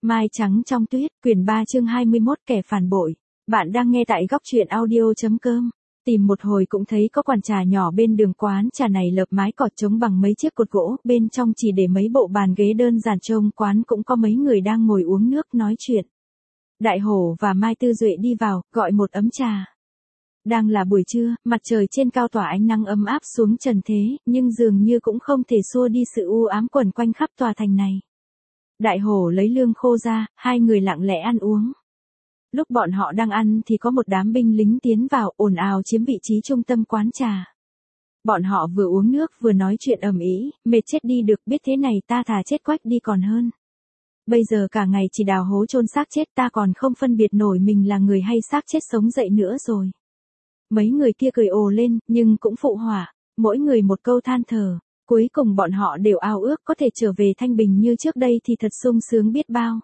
Mai trắng trong tuyết, quyển 3 chương 21 kẻ phản bội. Bạn đang nghe tại góc truyện audio.com. Tìm một hồi cũng thấy có quán trà nhỏ bên đường, quán trà này lợp mái cọt trống bằng mấy chiếc cột gỗ, bên trong chỉ để mấy bộ bàn ghế đơn giản, trông quán cũng có mấy người đang ngồi uống nước nói chuyện. Đại Hổ và Mai Tư Duệ đi vào, gọi một ấm trà. Đang là buổi trưa, mặt trời trên cao tỏa ánh nắng ấm áp xuống trần thế, nhưng dường như cũng không thể xua đi sự u ám quẩn quanh khắp tòa thành này. Đại Hổ lấy lương khô ra, hai người lặng lẽ ăn uống. Lúc bọn họ đang ăn thì có một đám binh lính tiến vào, ồn ào chiếm vị trí trung tâm quán trà. Bọn họ vừa uống nước vừa nói chuyện ầm ĩ, mệt chết đi được, biết thế này ta thà chết quách đi còn hơn. Bây giờ cả ngày chỉ đào hố chôn xác chết, ta còn không phân biệt nổi mình là người hay xác chết sống dậy nữa rồi. Mấy người kia cười ồ lên, nhưng cũng phụ họa, mỗi người một câu than thở. Cuối cùng bọn họ đều ao ước có thể trở về thanh bình như trước đây thì thật sung sướng biết bao.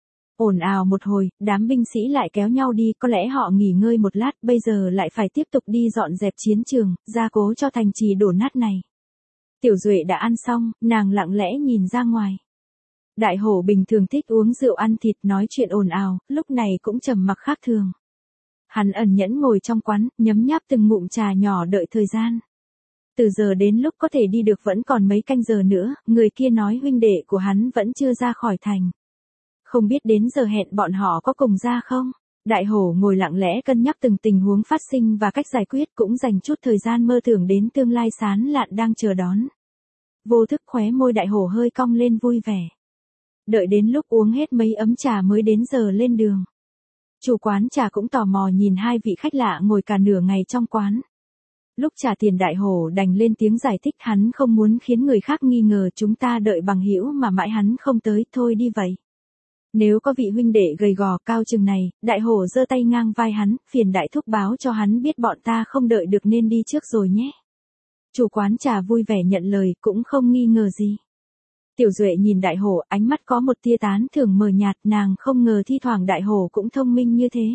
Ồn ào một hồi, đám binh sĩ lại kéo nhau đi, có lẽ họ nghỉ ngơi một lát, bây giờ lại phải tiếp tục đi dọn dẹp chiến trường, gia cố cho thành trì đổ nát này. Tiểu Duệ đã ăn xong, nàng lặng lẽ nhìn ra ngoài. Đại Hổ bình thường thích uống rượu ăn thịt nói chuyện ồn ào, lúc này cũng trầm mặc khác thường. Hắn ẩn nhẫn ngồi trong quán, nhấm nháp từng ngụm trà nhỏ đợi thời gian. Từ giờ đến lúc có thể đi được vẫn còn mấy canh giờ nữa, người kia nói huynh đệ của hắn vẫn chưa ra khỏi thành. Không biết đến giờ hẹn bọn họ có cùng ra không? Đại Hổ ngồi lặng lẽ cân nhắc từng tình huống phát sinh và cách giải quyết, cũng dành chút thời gian mơ tưởng đến tương lai sán lạn đang chờ đón. Vô thức khóe môi Đại Hổ hơi cong lên vui vẻ. Đợi đến lúc uống hết mấy ấm trà mới đến giờ lên đường. Chủ quán trà cũng tò mò nhìn hai vị khách lạ ngồi cả nửa ngày trong quán. Lúc trả tiền Đại Hổ đành lên tiếng giải thích, hắn không muốn khiến người khác nghi ngờ chúng ta đợi bằng hữu mà mãi hắn không tới, thôi đi vậy. Nếu có vị huynh đệ gầy gò cao chừng này, Đại Hổ giơ tay ngang vai hắn, phiền đại thúc báo cho hắn biết bọn ta không đợi được nên đi trước rồi nhé. Chủ quán trà vui vẻ nhận lời, cũng không nghi ngờ gì. Tiểu Duệ nhìn Đại Hổ, ánh mắt có một tia tán thưởng mờ nhạt, nàng không ngờ thi thoảng Đại Hổ cũng thông minh như thế.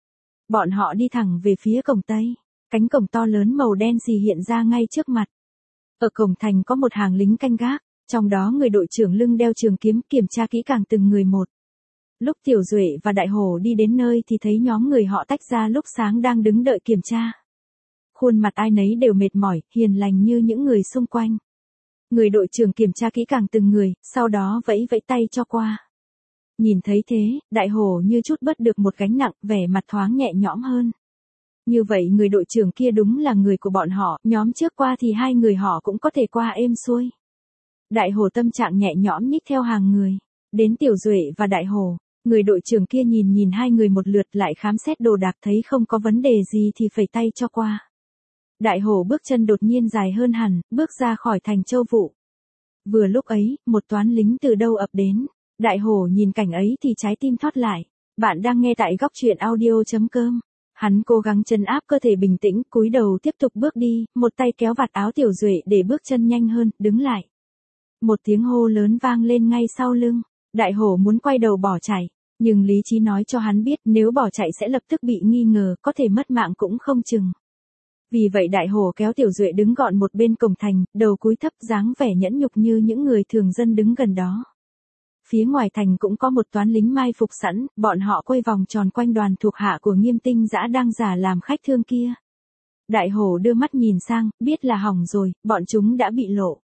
Bọn họ đi thẳng về phía cổng Tây. Cánh cổng to lớn màu đen xì hiện ra ngay trước mặt. Ở cổng thành có một hàng lính canh gác, trong đó người đội trưởng lưng đeo trường kiếm kiểm tra kỹ càng từng người một. Lúc Tiểu Duệ và Đại Hổ đi đến nơi thì thấy nhóm người họ tách ra lúc sáng đang đứng đợi kiểm tra. Khuôn mặt ai nấy đều mệt mỏi, hiền lành như những người xung quanh. Người đội trưởng kiểm tra kỹ càng từng người, sau đó vẫy vẫy tay cho qua. Nhìn thấy thế, Đại Hổ như chút bớt được một gánh nặng, vẻ mặt thoáng nhẹ nhõm hơn. Như vậy người đội trưởng kia đúng là người của bọn họ, nhóm trước qua thì hai người họ cũng có thể qua êm xuôi. Đại Hổ tâm trạng nhẹ nhõm nhích theo hàng người. Đến Tiểu Duệ và Đại Hổ, người đội trưởng kia nhìn hai người một lượt lại khám xét đồ đạc, thấy không có vấn đề gì thì phẩy tay cho qua. Đại Hổ bước chân đột nhiên dài hơn hẳn, bước ra khỏi thành Châu Vụ. Vừa lúc ấy, một toán lính từ đâu ập đến. Đại Hổ nhìn cảnh ấy thì trái tim thót lại. Bạn đang nghe tại góc truyện audio.com. Hắn cố gắng trấn áp cơ thể bình tĩnh, cúi đầu tiếp tục bước đi, một tay kéo vạt áo Tiểu Duệ để bước chân nhanh hơn, đứng lại. Một tiếng hô lớn vang lên ngay sau lưng. Đại Hổ muốn quay đầu bỏ chạy, nhưng lý trí nói cho hắn biết nếu bỏ chạy sẽ lập tức bị nghi ngờ, có thể mất mạng cũng không chừng. Vì vậy Đại Hổ kéo Tiểu Duệ đứng gọn một bên cổng thành, đầu cúi thấp, dáng vẻ nhẫn nhục như những người thường dân đứng gần đó. Phía ngoài thành cũng có một toán lính mai phục sẵn, bọn họ quay vòng tròn quanh đoàn thuộc hạ của Nghiêm Tinh Dã đang giả làm khách thương kia. Đại Hổ đưa mắt nhìn sang, biết là hỏng rồi, bọn chúng đã bị lộ.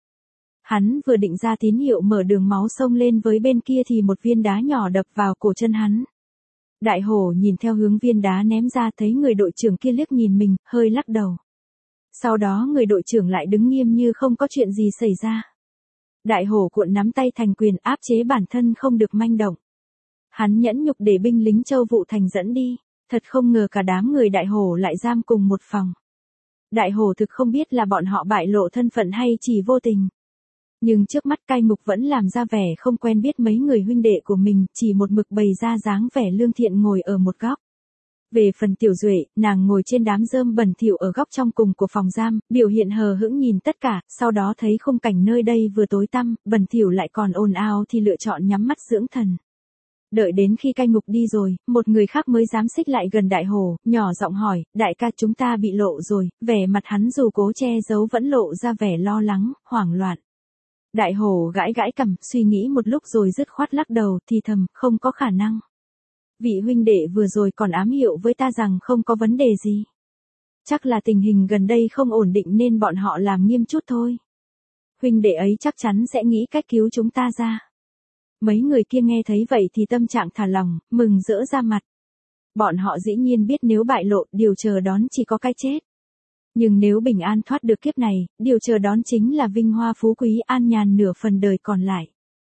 Hắn vừa định ra tín hiệu mở đường máu xông lên với bên kia thì một viên đá nhỏ đập vào cổ chân hắn. Đại Hổ nhìn theo hướng viên đá ném ra, thấy người đội trưởng kia liếc nhìn mình, hơi lắc đầu. Sau đó người đội trưởng lại đứng nghiêm như không có chuyện gì xảy ra. Đại Hổ cuộn nắm tay thành quyền, áp chế bản thân không được manh động. Hắn nhẫn nhục để binh lính Châu Vụ thành dẫn đi, thật không ngờ cả đám người Đại Hổ lại giam cùng một phòng. Đại Hổ thực không biết là bọn họ bại lộ thân phận hay chỉ vô tình. Nhưng trước mắt cai ngục vẫn làm ra vẻ không quen biết mấy người huynh đệ của mình, chỉ một mực bày ra dáng vẻ lương thiện ngồi ở một góc. Về phần Tiểu Duệ, nàng ngồi trên đám rơm bẩn thỉu ở góc trong cùng của phòng giam, biểu hiện hờ hững nhìn tất cả, sau đó thấy khung cảnh nơi đây vừa tối tăm, bẩn thỉu lại còn ồn ào thì lựa chọn nhắm mắt dưỡng thần. Đợi đến khi cai ngục đi rồi, một người khác mới dám xích lại gần Đại Hổ, nhỏ giọng hỏi, đại ca chúng ta bị lộ rồi, vẻ mặt hắn dù cố che giấu vẫn lộ ra vẻ lo lắng, hoảng loạn. Đại hổ gãi gãi cằm, suy nghĩ một lúc rồi dứt khoát lắc đầu, thì thầm, không có khả năng. Vị huynh đệ vừa rồi còn ám hiệu với ta rằng không có vấn đề gì. Chắc là tình hình gần đây không ổn định nên bọn họ làm nghiêm chút thôi. Huynh đệ ấy chắc chắn sẽ nghĩ cách cứu chúng ta ra. Mấy người kia nghe thấy vậy thì tâm trạng thả lỏng, mừng rỡ ra mặt. Bọn họ dĩ nhiên biết nếu bại lộ, điều chờ đón chỉ có cái chết. Nhưng nếu bình an thoát được kiếp này, điều chờ đón chính là vinh hoa phú quý an nhàn nửa phần đời còn lại.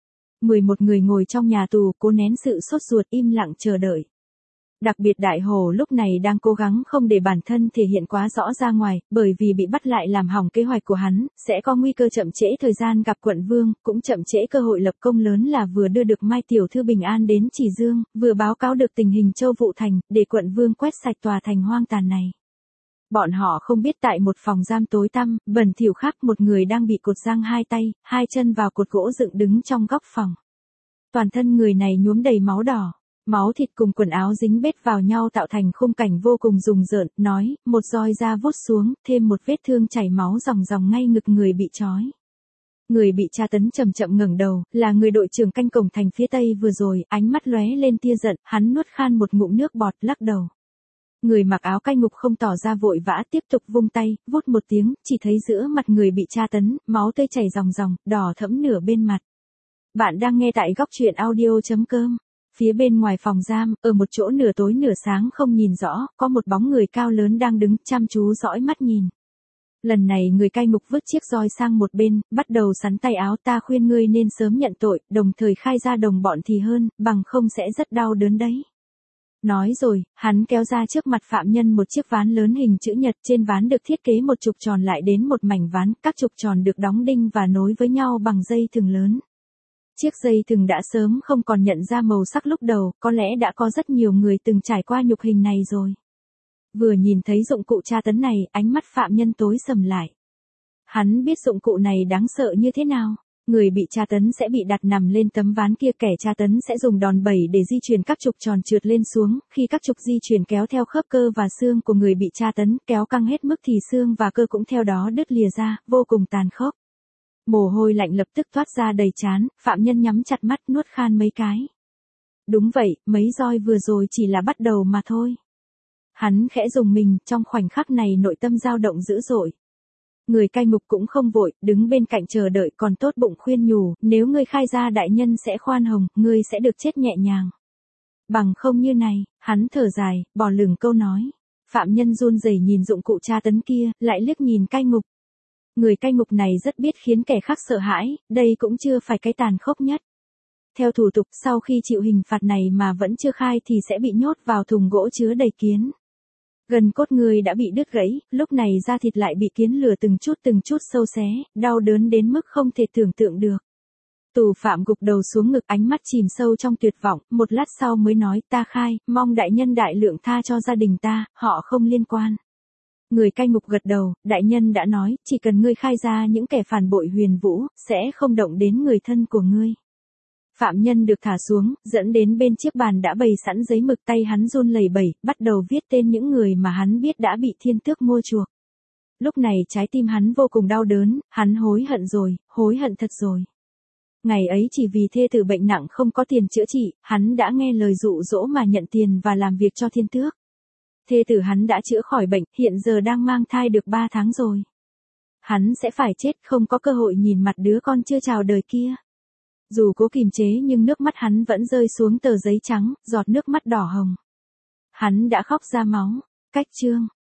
11 người ngồi trong nhà tù, cố nén sự sốt ruột im lặng chờ đợi. Đặc biệt Đại Hổ lúc này đang cố gắng không để bản thân thể hiện quá rõ ra ngoài, bởi vì bị bắt lại làm hỏng kế hoạch của hắn, sẽ có nguy cơ chậm trễ thời gian gặp quận vương, cũng chậm trễ cơ hội lập công lớn là vừa đưa được Mai Tiểu Thư bình an đến Chỉ Dương, vừa báo cáo được tình hình Châu Vụ Thành, để quận vương quét sạch tòa thành hoang tàn này. Bọn họ không biết tại một phòng giam tối tăm, bẩn thỉu khác một người đang bị cột giang hai tay, hai chân vào cột gỗ dựng đứng trong góc phòng. Toàn thân người này nhuốm đầy máu đỏ. Máu thịt cùng quần áo dính bết vào nhau tạo thành khung cảnh vô cùng rùng rợn, nói, một roi da vuốt xuống, thêm một vết thương chảy máu ròng ròng ngay ngực người bị trói. Người bị tra tấn chậm chậm ngẩng đầu, là người đội trưởng canh cổng thành phía tây vừa rồi, ánh mắt lóe lên tia giận, hắn nuốt khan một ngụm nước bọt, lắc đầu. Người mặc áo cai ngục không tỏ ra vội vã, tiếp tục vung tay, vút một tiếng, chỉ thấy giữa mặt người bị tra tấn, máu tươi chảy ròng ròng, đỏ thẫm nửa bên mặt. Bạn đang nghe tại góc truyện audio.com. Phía bên ngoài phòng giam, ở một chỗ nửa tối nửa sáng không nhìn rõ, có một bóng người cao lớn đang đứng chăm chú dõi mắt nhìn. Lần này người cai ngục vứt chiếc roi sang một bên, bắt đầu sắn tay áo, ta khuyên ngươi nên sớm nhận tội, đồng thời khai ra đồng bọn thì hơn, bằng không sẽ rất đau đớn đấy. Nói rồi, hắn kéo ra trước mặt phạm nhân một chiếc ván lớn hình chữ nhật, trên ván được thiết kế một trục tròn lại đến một mảnh ván, các trục tròn được đóng đinh và nối với nhau bằng dây thừng lớn. Chiếc dây thừng đã sớm không còn nhận ra màu sắc lúc đầu, có lẽ đã có rất nhiều người từng trải qua nhục hình này rồi. Vừa nhìn thấy dụng cụ tra tấn này, ánh mắt phạm nhân tối sầm lại. Hắn biết dụng cụ này đáng sợ như thế nào. Người bị tra tấn sẽ bị đặt nằm lên tấm ván kia, kẻ tra tấn sẽ dùng đòn bẩy để di chuyển các trục tròn trượt lên xuống, khi các trục di chuyển kéo theo khớp cơ và xương của người bị tra tấn, kéo căng hết mức thì xương và cơ cũng theo đó đứt lìa ra, vô cùng tàn khốc. Mồ hôi lạnh lập tức thoát ra đầy trán, phạm nhân nhắm chặt mắt nuốt khan mấy cái. Đúng vậy, mấy roi vừa rồi chỉ là bắt đầu mà thôi. Hắn khẽ rùng mình, trong khoảnh khắc này nội tâm dao động dữ dội. Người cai ngục cũng không vội, đứng bên cạnh chờ đợi, còn tốt bụng khuyên nhủ, nếu ngươi khai ra đại nhân sẽ khoan hồng, ngươi sẽ được chết nhẹ nhàng. Bằng không như này, hắn thở dài, bỏ lửng câu nói. Phạm nhân run rẩy nhìn dụng cụ tra tấn kia, lại liếc nhìn cai ngục. Người cai ngục này rất biết khiến kẻ khác sợ hãi, đây cũng chưa phải cái tàn khốc nhất. Theo thủ tục, sau khi chịu hình phạt này mà vẫn chưa khai thì sẽ bị nhốt vào thùng gỗ chứa đầy kiến. Gần cốt người đã bị đứt gãy, lúc này da thịt lại bị kiến lửa từng chút sâu xé, đau đớn đến mức không thể tưởng tượng được. Tù phạm gục đầu xuống ngực, ánh mắt chìm sâu trong tuyệt vọng, một lát sau mới nói, ta khai, mong đại nhân đại lượng tha cho gia đình ta, họ không liên quan. Người cai ngục gật đầu, đại nhân đã nói, chỉ cần ngươi khai ra những kẻ phản bội Huyền Vũ, sẽ không động đến người thân của ngươi. Phạm nhân được thả xuống, dẫn đến bên chiếc bàn đã bày sẵn giấy mực, tay hắn run lẩy bẩy, bắt đầu viết tên những người mà hắn biết đã bị thiên tước mua chuộc. Lúc này trái tim hắn vô cùng đau đớn, hắn hối hận rồi, hối hận thật rồi. Ngày ấy chỉ vì thê tử bệnh nặng không có tiền chữa trị, hắn đã nghe lời dụ dỗ mà nhận tiền và làm việc cho thiên tước. Thê tử hắn đã chữa khỏi bệnh, hiện giờ đang mang thai được 3 tháng rồi. Hắn sẽ phải chết, không có cơ hội nhìn mặt đứa con chưa chào đời kia. Dù cố kìm chế nhưng nước mắt hắn vẫn rơi xuống tờ giấy trắng, giọt nước mắt đỏ hồng. Hắn đã khóc ra máu. Cách chương.